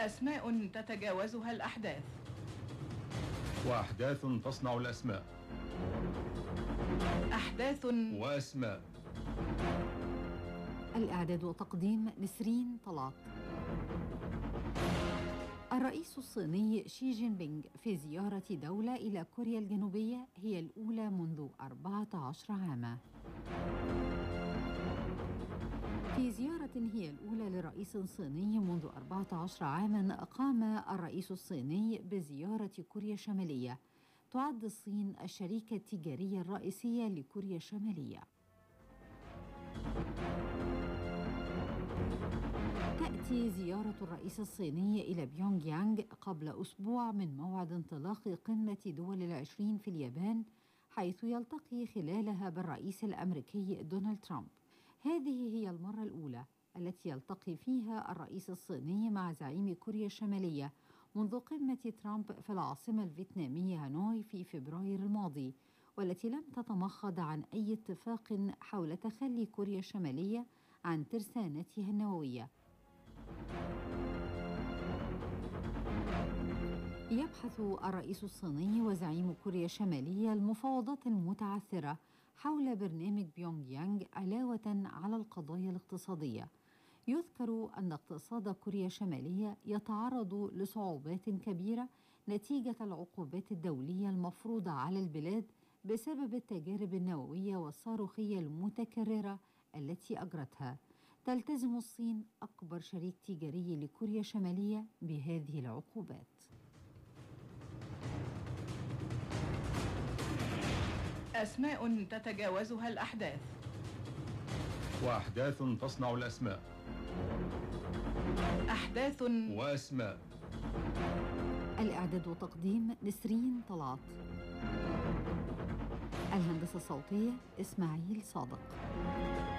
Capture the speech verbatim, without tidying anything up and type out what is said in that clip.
أسماء تتجاوزها الأحداث، وأحداث تصنع الأسماء، أحداث وأسماء. الإعداد وتقديم نسرين طلعت. الرئيس الصيني شي جين بينغ في زيارة دولة إلى كوريا الجنوبية هي الأولى منذ أربعة عشر عاما. في زيارة هي الأولى لرئيس صيني منذ أربعة عشر عاما، قام الرئيس الصيني بزيارة كوريا الشمالية. تعد الصين الشريكة التجارية الرئيسية لكوريا الشمالية. تأتي زيارة الرئيس الصيني إلى بيونغ يانغ قبل أسبوع من موعد انطلاق قمة دول العشرين في اليابان، حيث يلتقي خلالها بالرئيس الأمريكي دونالد ترامب. هذه هي المرة الأولى التي يلتقي فيها الرئيس الصيني مع زعيم كوريا الشمالية منذ قمة ترامب في العاصمة الفيتنامية هانوي في فبراير الماضي، والتي لم تتمخض عن أي اتفاق حول تخلي كوريا الشمالية عن ترسانتها النووية. يبحث الرئيس الصيني وزعيم كوريا الشمالية المفاوضات المتعثرة حول برنامج بيونغ يانغ علاوة على القضايا الاقتصادية. يذكر أن اقتصاد كوريا الشمالية يتعرض لصعوبات كبيرة نتيجة العقوبات الدولية المفروضة على البلاد بسبب التجارب النووية والصاروخية المتكررة التي أجرتها. تلتزم الصين أكبر شريك تجاري لكوريا الشمالية بهذه العقوبات. أسماء تتجاوزها الأحداث، وأحداث تصنع الأسماء، أحداث وأسماء. الإعداد وتقديم نسرين طلعت. الهندسة الصوتية إسماعيل صادق.